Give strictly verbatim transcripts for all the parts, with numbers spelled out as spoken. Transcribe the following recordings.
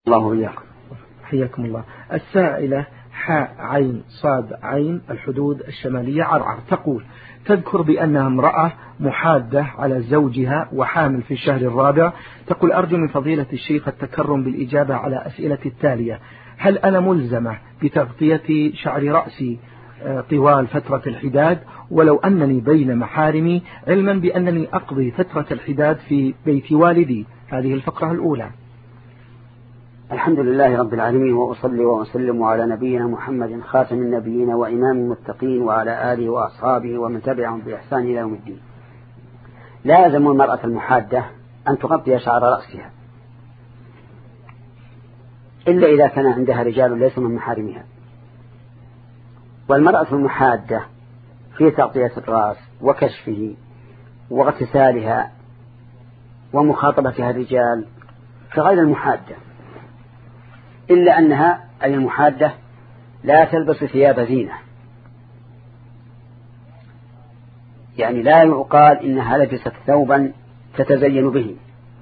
الله وإياكم. حياكم الله. السائلة حاء عين صاد عين الحدود الشمالية عرعر تقول: تذكر بأنها امرأة محادة على زوجها وحامل في الشهر الرابع. تقول: أرجو من فضيلة الشيخ التكرم بالإجابة على أسئلة التالية: هل أنا ملزمة بتغطية شعر رأسي طوال فترة الحداد ولو أنني بين محارمي، علما بأنني أقضي فترة الحداد في بيت والدي؟ هذه الفقرة الأولى. الحمد لله رب العالمين، وأصلي وأسلم على نبينا محمد خاتم النبيين وإمام المتقين وعلى آله وأصحابه ومن تبعهم بإحسان إلى يوم الدين. لا يلزم المرأة المحادة أن تغطي شعر رأسها إلا إذا كان عندها رجال ليسوا من محارمها. والمرأة المحادة في تغطية الرأس وكشفه واغتسالها ومخاطبتها الرجال كغير المحادة، إلا أنها أي المحادة لا تلبس ثياب زينة، يعني لا يقال إنها لبست ثوبا تتزين به.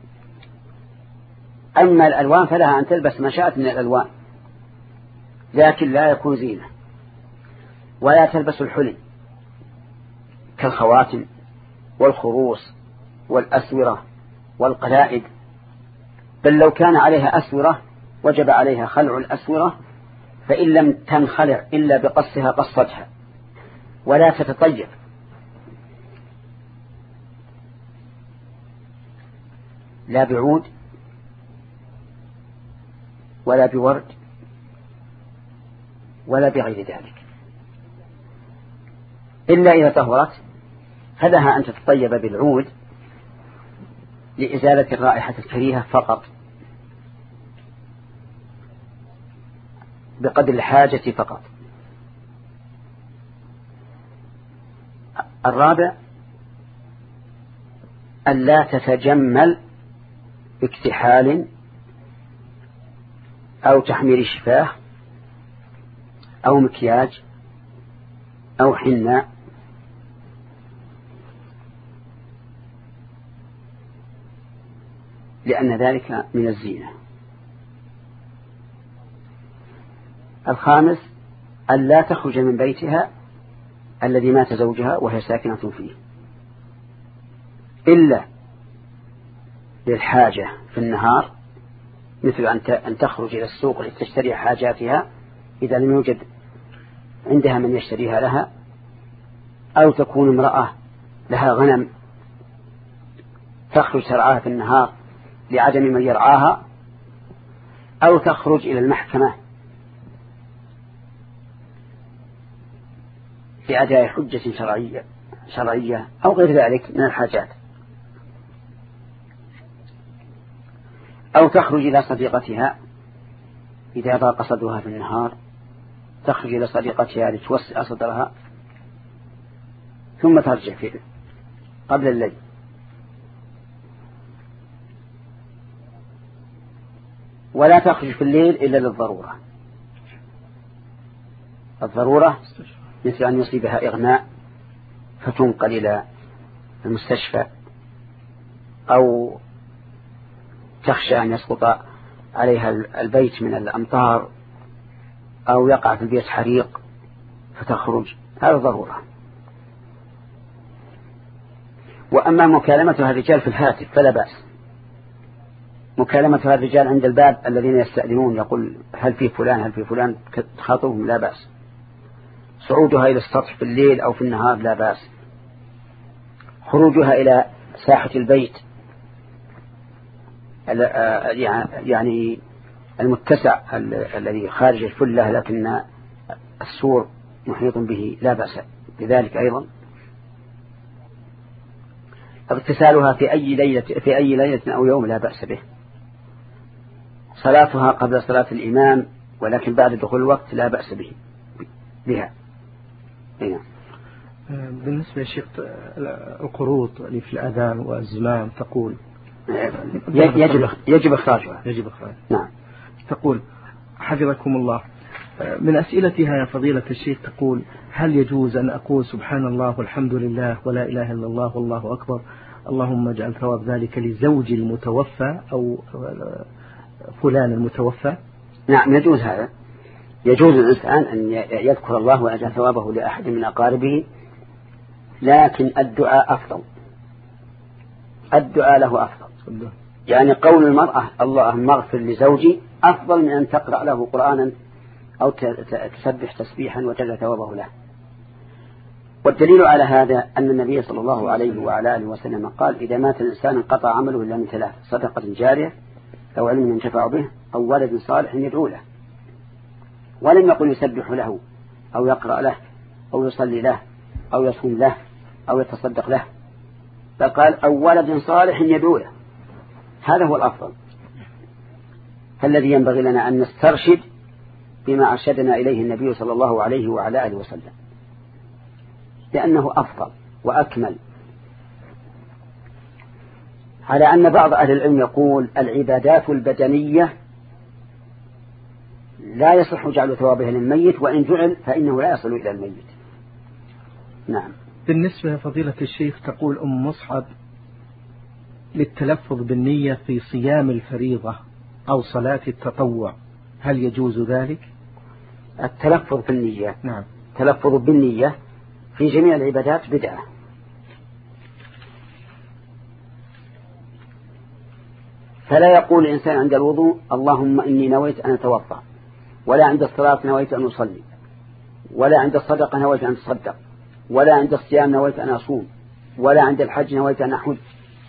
أما الألوان فلها أن تلبس ما شاءت من الألوان، لكن لا يكون زينة. ولا تلبس الحلي كالخواتم والخروص والأسورة والقلائد، بل لو كان عليها أسورة وجب عليها خلع الأسورة، فإن لم تنخلع إلا بقصها قصتها. ولا تتطيب، لا بعود ولا بورد ولا بغير ذلك، إلا إذا طهرت فلها أن تتطيب بالعود لإزالة الرائحة الكريهة فقط، بقدر الحاجة فقط. الرابع: ألا تتجمل باكتحال أو تحمير شفاه أو مكياج أو حناء، لأن ذلك من الزينة. الخامس: ألا تخرج من بيتها الذي مات زوجها وهي ساكنة فيه إلا للحاجة في النهار، مثل أن تخرج إلى السوق لتشتري حاجاتها إذا لم يوجد عندها من يشتريها لها، أو تكون امرأة لها غنم تخرج ترعاها في النهار لعدم من يرعاها، أو تخرج إلى المحكمة لأداء حجة شرعية شرعية أو غير ذلك من الحاجات، أو تخرج إلى صديقتها إذا ضاق صدرها في النهار، تخرج إلى صديقتها لتوسع صدرها ثم ترجع فيه قبل الليل. ولا تخرج في الليل إلا للضرورة. الضرورة مثل أن يصيبها إغماء فتنقل إلى المستشفى، أو تخشى أن يسقط عليها البيت من الأمطار، أو يقع في البيت حريق فتخرج، هذا ضرورة. وأما مكالمتها الرجال في الهاتف فلا بأس. مكالمتها الرجال عند الباب الذين يستأذنون يقول هل في فلان هل في فلان تخاطبهم لا بأس. صعودها إلى السطح في الليل أو في النهار لا بأس. خروجها إلى ساحة البيت يعني المتسع الذي خارج الفلة لكن السور محيط به لا بأس بذلك أيضا. اغتسالها في أي ليلة في أي ليلة أو يوم لا بأس به. صلاتها قبل صلاة الإمام ولكن بعد دخول الوقت لا بأس به بها. هنا. بالنسبة لشيخ القروط اللي في الأذان والزمام تقول يجب يجب إخراجها. يجب إخراجها. نعم. تقول حفظكم الله: من أسئلتها يا فضيلة الشيخ تقول: هل يجوز أن أقول سبحان الله والحمد لله ولا إله إلا الله والله أكبر، اللهم اجعل ثواب ذلك لزوج المتوفى، أو فلان المتوفى؟ نعم يجوز هذا، يجوز الإنسان أن يذكر الله ويجعل ثوابه لأحد من أقاربه، لكن الدعاء أفضل، الدعاء له أفضل. يعني قول المرأة اللهم اغفر لزوجي أفضل من أن تقرأ له قرآنا أو تسبح تسبيحا وتجعل ثوابه له. والدليل على هذا أن النبي صلى الله عليه وعلى آله وسلم قال إذا مات الإنسان انقطع عمله إلا من ثلاث: صدقة جارية أو علم ينتفع به أو ولد صالح يدعو له. ولم يقل يسبح له أو يقرأ له أو يصلي له أو يصوم له أو يتصدق له، فقال أو ولد صالح يدعو له. هذا هو الأفضل. فالذي ينبغي لنا أن نسترشد بما أرشدنا إليه النبي صلى الله عليه وعلى آله وسلم، لأنه أفضل وأكمل. على أن بعض أهل العلم يقول العبادات البدنية لا يصح جعل ثوابها للميت، وإن جعل فإنه لا يصل إلى الميت. نعم. بالنسبة لفضيلة الشيخ تقول أم مصعب للتلفظ بالنية في صيام الفريضة أو صلاة التطوع، هل يجوز ذلك؟ التلفظ بالنية، نعم، تلفظ بالنية في جميع العبادات بدعة. فلا يقول الإنسان عند الوضوء اللهم إني نويت أن أتوضأ، ولا عند الصلاة نويت أن أصلي، ولا عند الصدقة نويت أن أتصدق، ولا عند الصيام نويت أن أصوم، ولا عند الحج نويت أن أحج.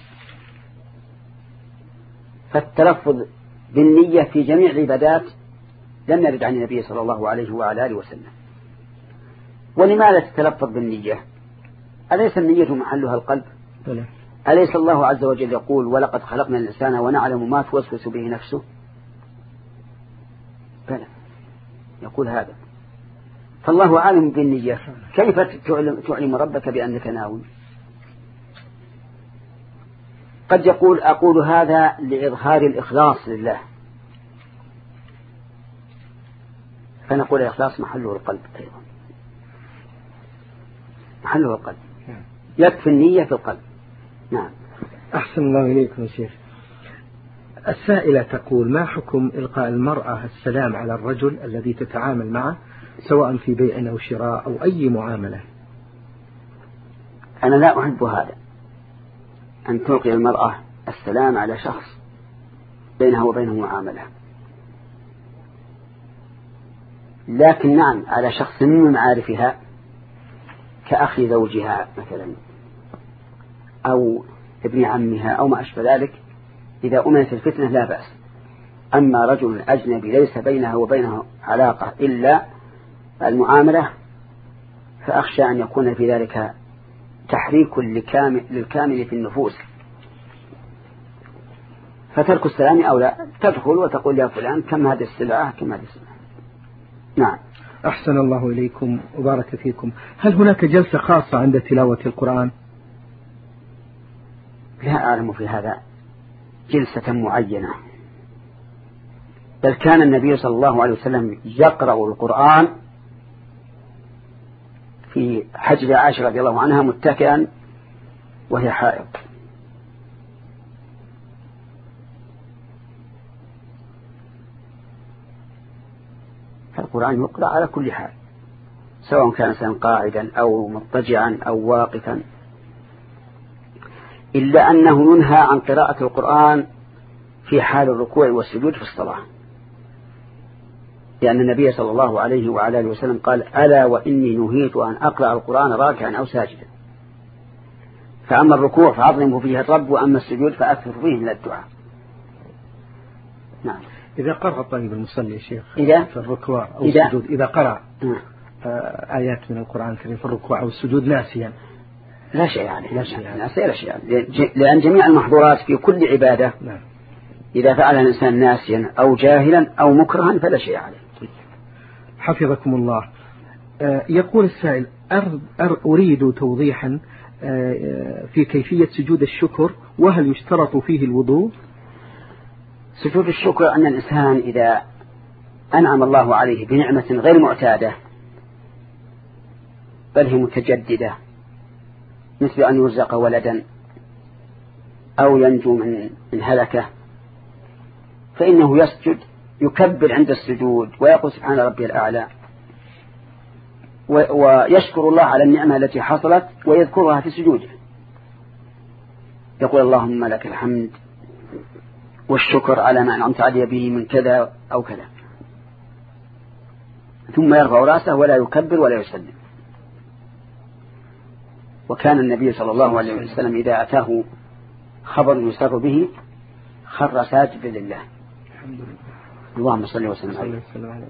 فالتلفظ بالنية في جميع العبادات لم يرد عن النبي صلى الله عليه وعلى آله وسلم. ولماذا تتلفظ بالنية؟ أليس النية محلها القلب؟ بلى. أليس الله عز وجل يقول ولقد خلقنا الإنسان ونعلم ما توسوس به نفسه؟ بلى، يقول هذا. فالله عالم بالنية، كيف تعلم ربك بأنك ناوي؟ قد يقول أقول هذا لإظهار الإخلاص لله، فنقول الإخلاص محله القلب أيضا، محله القلب، يكفي النية في القلب. نعم. أحسن الله إليكم يا شيخ. السائلة تقول ما حكم إلقاء المرأة السلام على الرجل الذي تتعامل معه سواء في بيع أو شراء أو أي معاملة؟ أنا لا أحب هذا، أن تلقي المرأة السلام على شخص بينها وبينه معاملة، لكن نعم على شخص من معارفها كأخي زوجها مثلا أو ابن عمها أو ما أشبه ذلك، إذا أمنت الفتنة لا بأس. أما رجل أجنبي ليس بينها وبينه علاقة إلا المعاملة، فأخشى أن يكون في ذلك تحريك للكامل في النفوس، فترك السلام أو لا، تدخل وتقول يا فلان كم هذه السلعة كم هذه السلعة. نعم. أحسن الله إليكم وبارك فيكم. هل هناك جلسة خاصة عند تلاوة القرآن؟ لا أعلم في هذا جلسة معينة، بل كان النبي صلى الله عليه وسلم يقرأ القرآن في حجر عائشة رضي الله عنها متكئا وهي حائض. القرآن يقرأ على كل حال، سواء كان إنسان قاعدا أو مضطجعا أو واقفا، إلا أنه ينهى عن قراءة القرآن في حال الركوع والسجود في الصلاة، لأن النبي صلى الله عليه وعلى آله وسلم قال ألا وإني نهيت أن أقرأ القرآن راكعا أو ساجدا. فأما الركوع فعظموا فيه الرب، وأما السجود فأكثر فيه من الدعاء. نعم. إذا قرأ طيب المصلي يا شيخ إذا في الركوع أو إذا السجود، إذا قرأ نعم. آيات من القرآن الكريم في الركوع أو السجود ناسيا، لا شيء عليه، لا شيء عليه. لا شيء عليه، لأن جميع المحظورات في كل عبادة نعم. إذا فعلها الإنسان ناسيا أو جاهلا أو مكرها فلا شيء عليه. حفظكم الله. يقول السائل أريد توضيحا في كيفية سجود الشكر، وهل يشترط فيه الوضوء؟ سجود الشكر أن الإنسان إذا أنعم الله عليه بنعمة غير معتادة بل هي متجددة، مثل أن يرزق ولدا أو ينجو من من هلكة، فإنه يسجد يكبر عند السجود ويقول سبحان ربي الأعلى، ويشكر الله على النعمة التي حصلت ويذكرها في سجوده، يقول اللهم لك الحمد والشكر على ما أنعمت علي به من كذا أو كذا، ثم يرفع رأسه ولا يكبر ولا يسلم. وكان النبي صلى الله عليه وسلم إذا أتاه خبر يسر به خر ساجدا لله. اللهم صل وسلم عليه.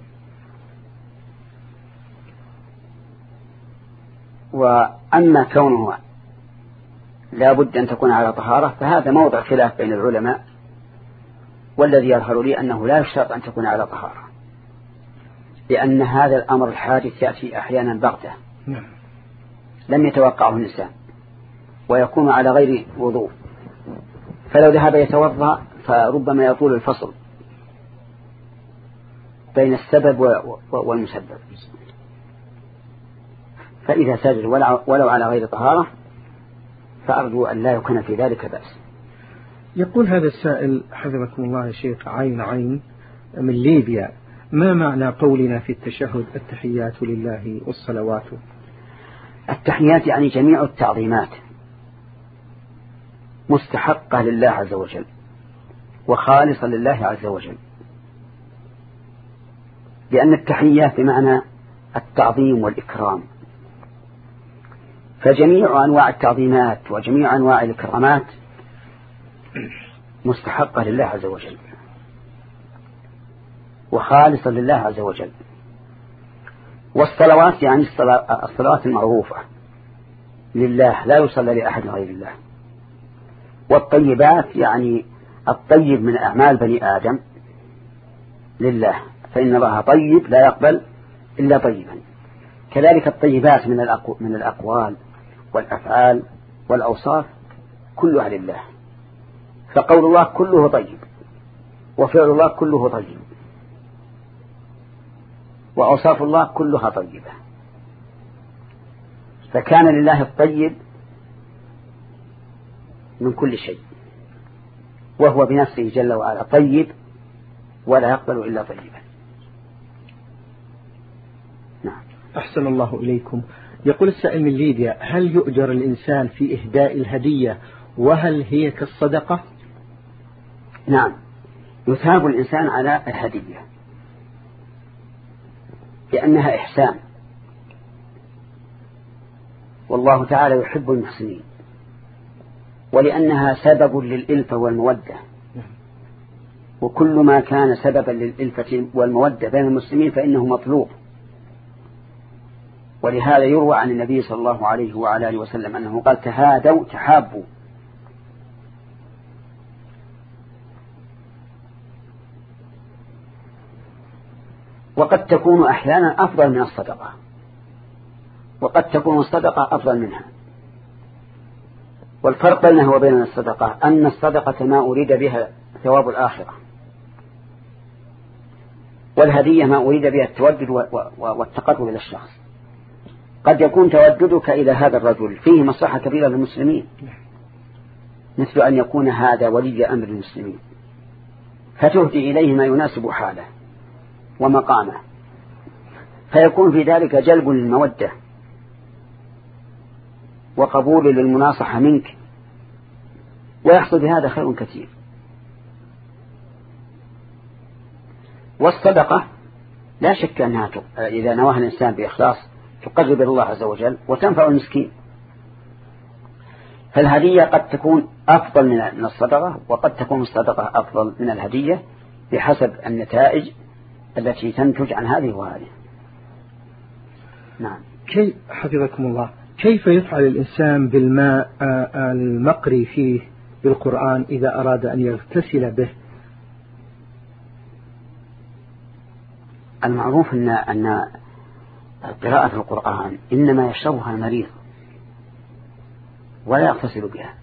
وأما كونه لا بد أن تكون على طهارة فهذا موضع خلاف بين العلماء، والذي يظهر لي أنه لا يشترط أن تكون على طهارة، لأن هذا الأمر الحادث يأتي أحيانا بغتة لم يتوقعه الإنسان ويكون على غير وضوء، فلو ذهب يتوضأ فربما يطول الفصل بين السبب والمسبب، فإذا سجد ولو على غير طهارة فأرجو أن لا يكون في ذلك بأس. يقول هذا السائل حفظكم الله يا شيخ عين عين من ليبيا: ما معنى قولنا في التشهد التحيات لله والصلوات؟ التحيات يعني جميع التعظيمات مستحقة لله عز وجل وخالصة لله عز وجل، لأن التحيات بمعنى التعظيم والإكرام، فجميع أنواع التعظيمات وجميع أنواع الإكرامات مستحقة لله عز وجل وخالصة لله عز وجل. والصلوات يعني الصلوات المعروفة لله لا يصلى لأحد غير الله. والطيبات يعني الطيب من أعمال بني آدم لله، فإن الله طيب لا يقبل إلا طيبا. كذلك الطيبات من من الأقوال والأفعال والأوصاف كلها لله، فقول الله كله طيب وفعل الله كله طيب وأوصاف الله كلها طيبة، فكان لله الطيب من كل شيء، وهو بنفسه جل وعلا طيب ولا يقبل إلا طيبا. نعم. أحسن الله إليكم. يقول السائل من ليبيا: هل يؤجر الإنسان في إهداء الهدية وهل هي كالصدقة؟ نعم، يثاب الإنسان على الهدية لأنها إحسان، والله تعالى يحب المحسنين، ولأنها سبب للإلفة والمودة، وكل ما كان سببا للإلفة والمودة بين المسلمين فإنه مطلوب. ولهذا يروى عن النبي صلى الله عليه وعلى آله وسلم أنه قال: تهادوا تحابوا. وقد تكون أحيانا أفضل من الصدقة، وقد تكون الصدقة أفضل منها. والفرق بينها وبين الصدقة أن الصدقة ما أريد بها ثواب الآخرة، والهدية ما أريد بها التودد والتقرب إلى الشخص. قد يكون توددك إلى هذا الرجل فيه مصلحة كبيرة للمسلمين، مثل أن يكون هذا ولي أمر المسلمين فتهدي إليه ما يناسب حاله ومقامه، فيكون في ذلك جلب للمودة وقبول للمناصحة منك، ويحصل بهذا خير كثير. والصدقة لا شك أنها إذا نواها الإنسان بإخلاص تقرب إلى الله عز وجل وتنفع المسكين. فالهدية قد تكون أفضل من الصدقة، وقد تكون الصدقة أفضل من الهدية بحسب النتائج التي تنتج عن هذه وهذه. نعم. كيف حفظكم الله كيف يفعل الإنسان بالماء المقري فيه بالقرآن إذا أراد أن يغتسل به؟ المعروف أن أن قراءة القرآن إنما يشربها المريض ولا يغتسل بها.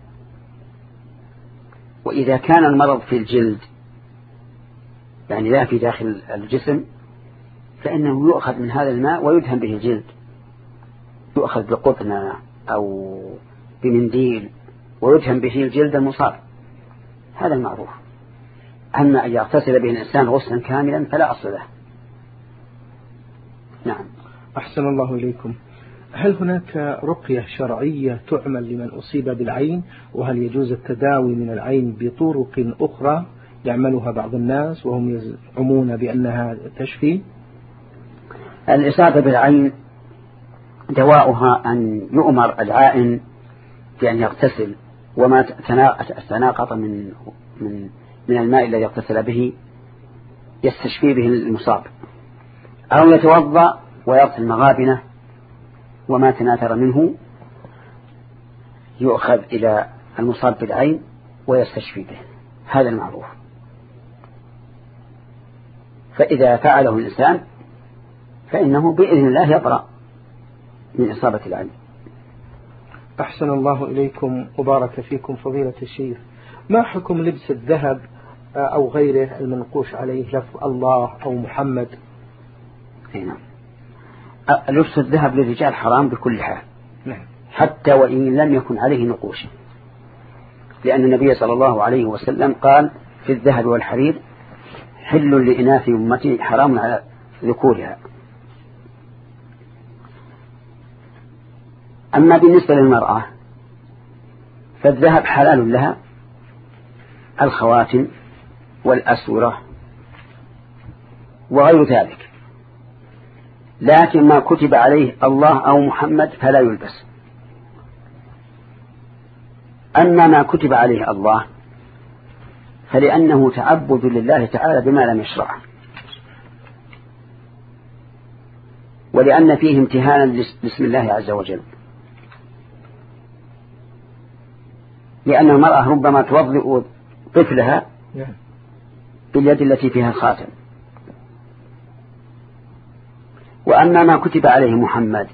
وإذا كان المرض في الجلد يعني لا في داخل الجسم فإنه يؤخذ من هذا الماء ويدهن به الجلد، يؤخذ بقطنة أو بمنديل ويدهن به الجلد المصاب، هذا المعروف. أما أن يغتسل به الإنسان غسلا كاملا فلا أصل له. نعم. أحسن الله إليكم. هل هناك رقية شرعية تعمل لمن أصيب بالعين؟ وهل يجوز التداوي من العين بطرق أخرى يعملها بعض الناس وهم يزعمون بأنها تشفي؟ الإصابة بالعين دواؤها أن يؤمر العائن بأن يغتسل، وما تناقض من من من الماء الذي يغتسل به يستشفي به المصاب، أو يتوضأ ويغسل مغابنه وما تناثر منه يؤخذ إلى المصاب بالعين ويستشفي به. هذا المعروف. فإذا فعله الإنسان فإنه بإذن الله يبرأ من إصابة العين. أحسن الله إليكم وبارك فيكم فضيلة الشيخ. ما حكم لبس الذهب أو غيره المنقوش عليه لفظ الله أو محمد؟ نعم. لبس الذهب للرجال حرام بكل حال، نعم. حتى وإن لم يكن عليه نقوش، لأن النبي صلى الله عليه وسلم قال في الذهب والحرير حل لإناث أمتي حرام على ذكورها. أما بالنسبة للمرأة فالذهب حلال لها، الخواتم والأسورة وغير ذلك، لكن ما كتب عليه الله أو محمد فلا يلبس. أما ما كتب عليه الله فلأنه تعبد لله تعالى بما لم يشرعه، ولأن فيه امتهانا باسم الله عز وجل، لأن المرأة ربما توضئ طفلها باليد التي فيها الخاتم. وأما ما كتب عليه محمد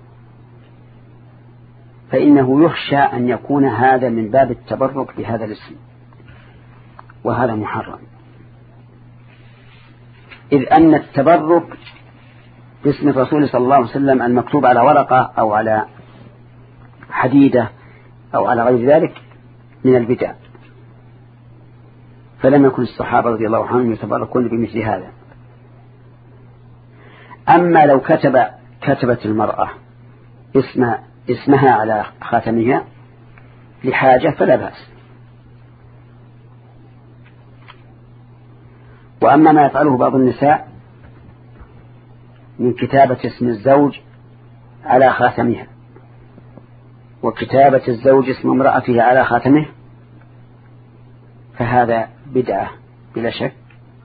فإنه يخشى أن يكون هذا من باب التبرك بهذا الاسم، وهذا محرم، إذ أن التبرك باسم الرسول صلى الله عليه وسلم المكتوب على ورقة أو على حديدة أو على غير ذلك من البدع، فلم يكن الصحابة رضي الله عنهم يتبركون بمثل هذا. أما لو كتب كتبت المرأة اسم اسمها على خاتمها لحاجة فلا بأس. وأما ما يفعله بعض النساء من كتابة اسم الزوج على خاتمها وكتابة الزوج اسم امرأته على خاتمه فهذا بدعة بلا شك،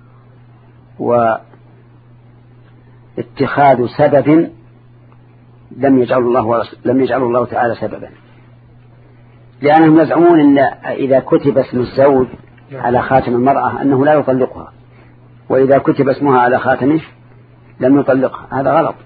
واتخاذ سبب لم يجعل الله لم يجعل الله تعالى سببا، لأنهم يزعمون أن إذا كتب اسم الزوج على خاتم المرأة أنه لا يطلقها، وإذا كتب اسمها على خاتمه لم يطلقها. هذا غلط،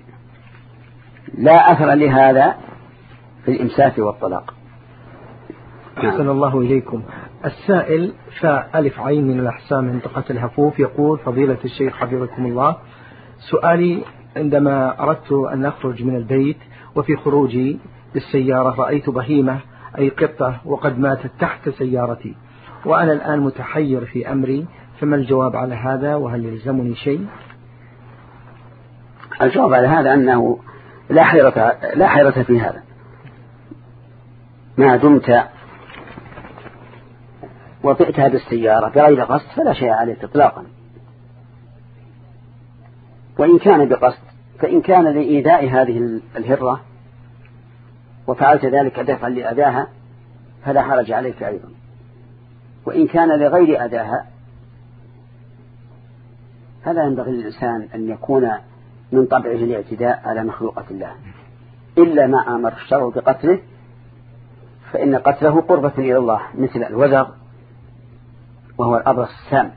لا أثر لهذا في الإمساك والطلاق. أحسن الله إليكم. السائل فألف عين من الأحساء منطقة الهفوف يقول: فضيلة الشيخ حفظكم الله، سؤالي: عندما أردت أن أخرج من البيت وفي خروجي بالسيارة رأيت بهيمة أي قطة وقد ماتت تحت سيارتي، وأنا الآن متحير في أمري، فما الجواب على هذا وهل يلزمني شيء؟ الجواب على هذا أنه لا حيرة لا حيرة في هذا، ما دمت وطئتها بالسيارة بغير قصد فلا شيء عليك إطلاقا، وإن كان بقصد فإن كان لإيذاء هذه الهرة وفعلت ذلك دفعا لأذاها فلا حرج عليك أيضا، وإن كان لغير أذاها فلا ينبغي للإنسان أن يكون من طبعه الاعتداء على مخلوقة الله، إلا ما أمر الشرع بقتله، فإن قتله قربة إلى الله، مثل الوزغ وهو الأبرص السام،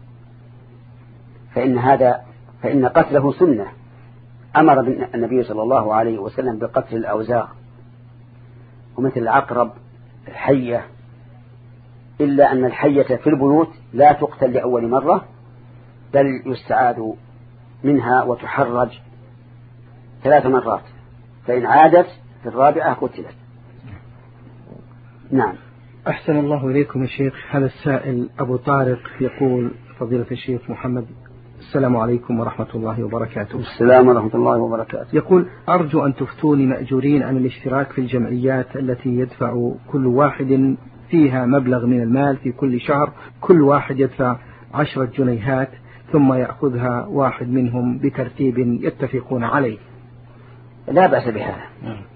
فإن هذا فإن قتله سنة، أمر النبي صلى الله عليه وسلم بقتل الأوزاغ، ومثل العقرب الحية، إلا أن الحية في البيوت لا تقتل لأول مرة، بل يستعاذ منها وتحرج ثلاث مرات، فإن عادت في الرابعة قتلت. نعم. أحسن الله إليكم يا شيخ. هذا السائل أبو طارق يقول: فضيلة الشيخ محمد، السلام عليكم ورحمة الله وبركاته. السلام ورحمة الله وبركاته. يقول: أرجو أن تفتوني مأجورين عن الاشتراك في الجمعيات التي يدفع كل واحد فيها مبلغ من المال في كل شهر، كل واحد يدفع عشرة جنيهات ثم يأخذها واحد منهم بترتيب يتفقون عليه. لا بأس بهذا،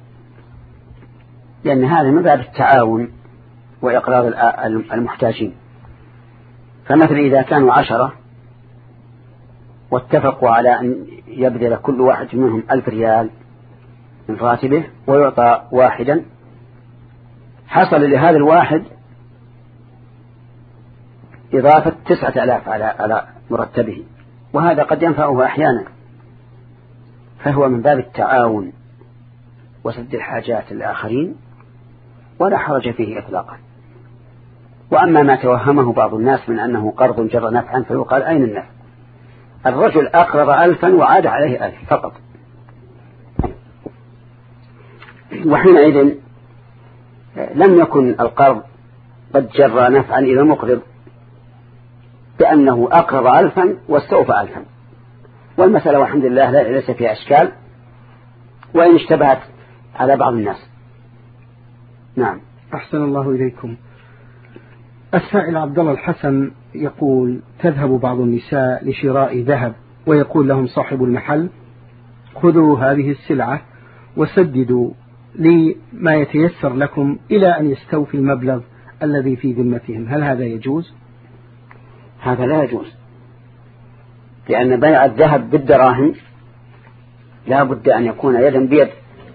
لأن هذا من باب التعاون وإقراض المحتاجين. فمثلا إذا كانوا عشرة واتفقوا على أن يبذل كل واحد منهم ألف ريال من راتبه ويعطى واحدا، حصل لهذا الواحد إضافة تسعة آلاف على على مرتبه، وهذا قد ينفعه أحيانا، فهو من باب التعاون وسد الحاجات الآخرين، ولا حرج فيه إطلاقا. وأما ما توهمه بعض الناس من أنه قرض جر نفعا فيقال: أين النفع؟ الرجل أقرض ألفا وعاد عليه ألف فقط، وحينئذ لم يكن القرض قد جر نفعا إلى المقرض بأنه أقرض ألفا واستوفى ألفا، والمسألة والحمد لله ليس فيها أشكال، وإن اشتبهت على بعض الناس. نعم. أحسن الله إليكم. السائل عبد الله الحسن يقول: تذهب بعض النساء لشراء ذهب ويقول لهم صاحب المحل: خذوا هذه السلعة وسددوا لي ما يتيسر لكم إلى أن يستوفي المبلغ الذي في ذمتهم، هل هذا يجوز؟ هذا لا يجوز، لأن بيع الذهب بالدراهم لا بد أن يكون يدا بيد،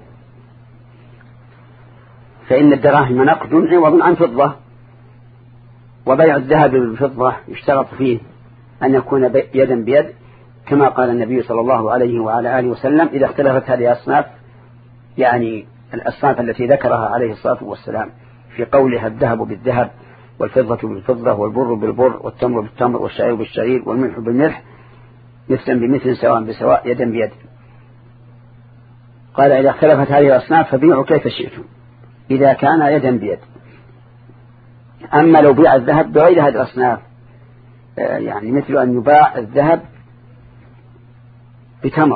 فإن الدراهم نقد عوض عن فضة، وبيع الذهب بالفضة يشترط فيه أن يكون يدا بيد، كما قال النبي صلى الله عليه وعلى آله وسلم: إذا اختلفت هذه الأصناف، يعني الأصناف التي ذكرها عليه الصلاة والسلام في قولها: الذهب بالذهب، والفضة بالفضة، والبر بالبر، والتمر بالتمر، والشعير بالشعير، والملح بالملح، مثلا بمثل سواء بسواء يدا بيد. قال: إذا اختلفت هذه الأصناف فبيعوا كيف شئتم إذا كان يدا بيد. أما لو بيع الذهب بغير هذه الأصناف، يعني مثل أن يباع الذهب بتمر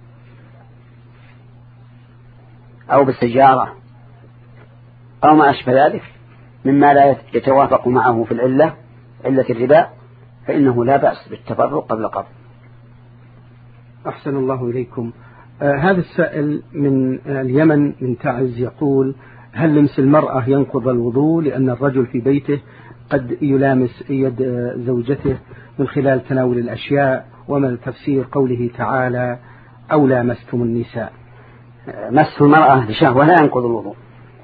أو بالسجارة أو ما أشبه ذلك مما لا يتوافق معه في العلة علة الربا، فإنه لا بأس بالتفرق قبل قبل. أحسن الله إليكم. آه هذا السائل من آه اليمن من تعز يقول: هل لمس المرأة ينقض الوضوء لأن الرجل في بيته قد يلامس يد آه زوجته من خلال تناول الأشياء، وما تفسير قوله تعالى: أو لامستم النساء؟ مس المرأة لشهوة لا ينقض الوضوء،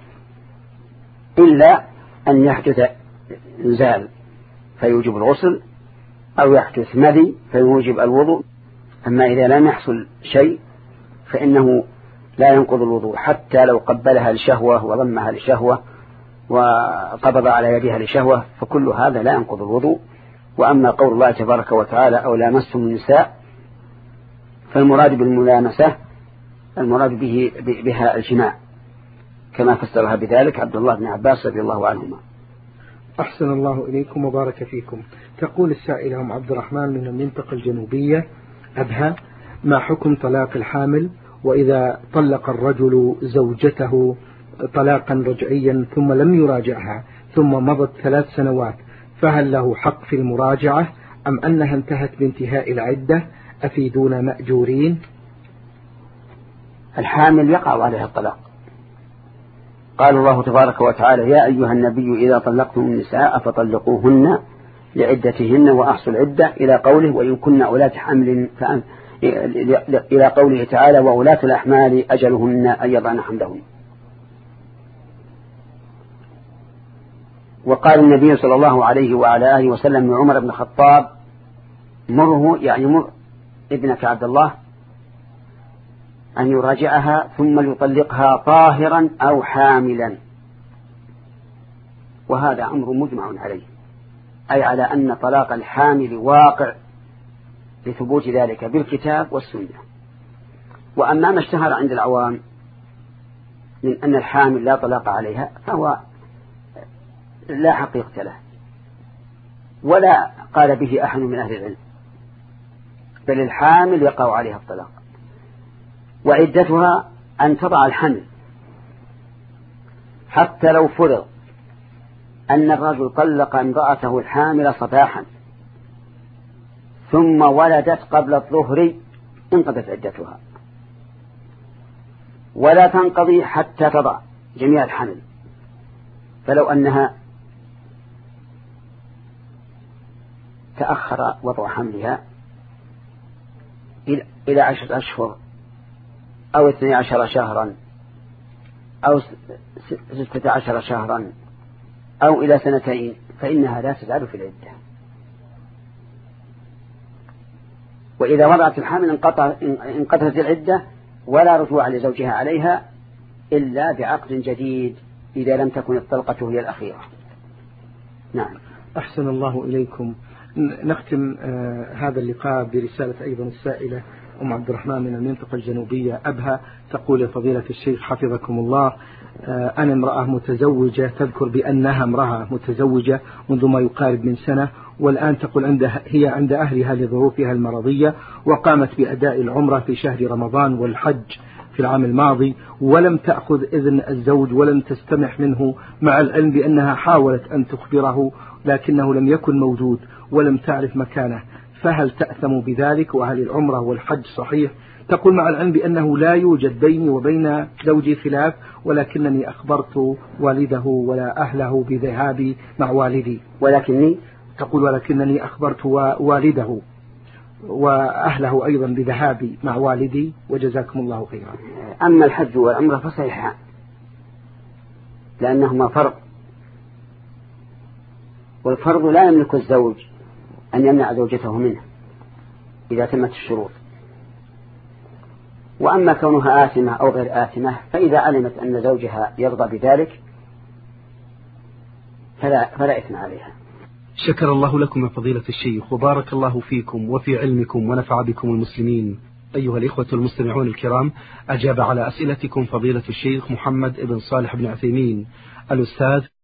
إلا أن يحدث إنزال فيوجب الغسل، أو يحدث مذي فيوجب الوضوء. أما إذا لم يحصل شيء فإنه لا ينقض الوضوء، حتى لو قبلها لشهوة وضمها لشهوة وقبض على يدها لشهوة، فكل هذا لا ينقض الوضوء. وأما قول الله تبارك وتعالى: أو لامستم النساء، فالمراد بالملامسة المراد به بها الجماع، كما فسرها بذلك عبد الله بن عباس رضي الله عنهما. أحسن الله إليكم وبارك فيكم. تقول السائلة أم عبد الرحمن من المنطقة الجنوبية أبها: ما حكم طلاق الحامل، وإذا طلق الرجل زوجته طلاقا رجعيا ثم لم يراجعها ثم مضت ثلاث سنوات، فهل له حق في المراجعة أم أنها انتهت بانتهاء العدة؟ أفيدونا مأجورين. الحامل يقع عليها الطلاق. قال الله تبارك وتعالى: يا أيها النبي إذا طلقتم النساء فطلقوهن لعدتهن وأحصوا العدة، إلى قوله: وإن كن أولات حمل فأن إلى قوله تعالى: وأولاة الأحمال أجلهن أن يضعن حملهن. وقال النبي صلى الله عليه وعلى آله وسلم لعمر بن الخطاب: مره، يعني مر ابنك عبد الله أن يراجعها ثم يطلقها طاهرا أو حاملا. وهذا أمر مجمع عليه، أي على أن طلاق الحامل واقع لثبوت ذلك بالكتاب والسنة. وأما ما اشتهر عند العوام من أن الحامل لا طلاق عليها، فهو لا حقيقة له، ولا قال به أحد من أهل العلم، بل الحامل يقع عليها الطلاق. وعدتها أن تضع الحمل، حتى لو فرض أن الرجل طلق امرأته الحامل صباحا ثم ولدت قبل الظهر انقضت عدتها، ولا تنقضي حتى تضع جميع الحمل. فلو أنها تأخر وضع حملها إلى عشرة أشهر أو اثني عشر شهرا أو ستة عشر شهرا أو إلى سنتين فإنها لا تزال في العدة. وإذا وضعت الحامل انقطعت العدة ولا رجوع لزوجها عليها إلا بعقد جديد إذا لم تكن الطلقة هي الأخيرة. نعم. أحسن الله إليكم. نختم آه هذا اللقاء برسالة أيضا السائلة أم عبد الرحمن من المنطقة الجنوبية أبها، تقول يا فضيلة الشيخ حفظكم الله، آه أنا امرأة متزوجة، تذكر بأنها امرأة متزوجة منذ ما يقارب من سنة، والآن تقول عندها هي عند أهلها لظروفها المرضية، وقامت بأداء العمرة في شهر رمضان والحج في العام الماضي، ولم تأخذ إذن الزوج ولم تستمح منه، مع العلم بأنها حاولت أن تخبره لكنه لم يكن موجود ولم تعرف مكانه، فهل تأثم بذلك؟ وهل العمرة والحج صحيح؟ تقول مع العلم بأنه لا يوجد بيني وبين زوجي خلاف، ولكنني أخبرت والده ولا أهله بذهابي مع والدي. ولكني تقول ولكنني أخبرت والده وأهله أيضا بذهابي مع والدي، وجزاكم الله خيرا. أما الحج والعمرة فصحيحان لأنهما فرض، والفرض لا يملك الزوج أن يمنع زوجته منه إذا تمت الشروط. وأما كونها آثمة أو غير آثمة فإذا علمت أن زوجها يرضى بذلك فلا, فلا إثم عليها. شكر الله لكم يا فضيلة الشيخ، وبارك الله فيكم وفي علمكم ونفع بكم المسلمين. أيها الإخوة المستمعون الكرام، أجاب على أسئلتكم فضيلة الشيخ محمد بن صالح بن عثيمين الأستاذ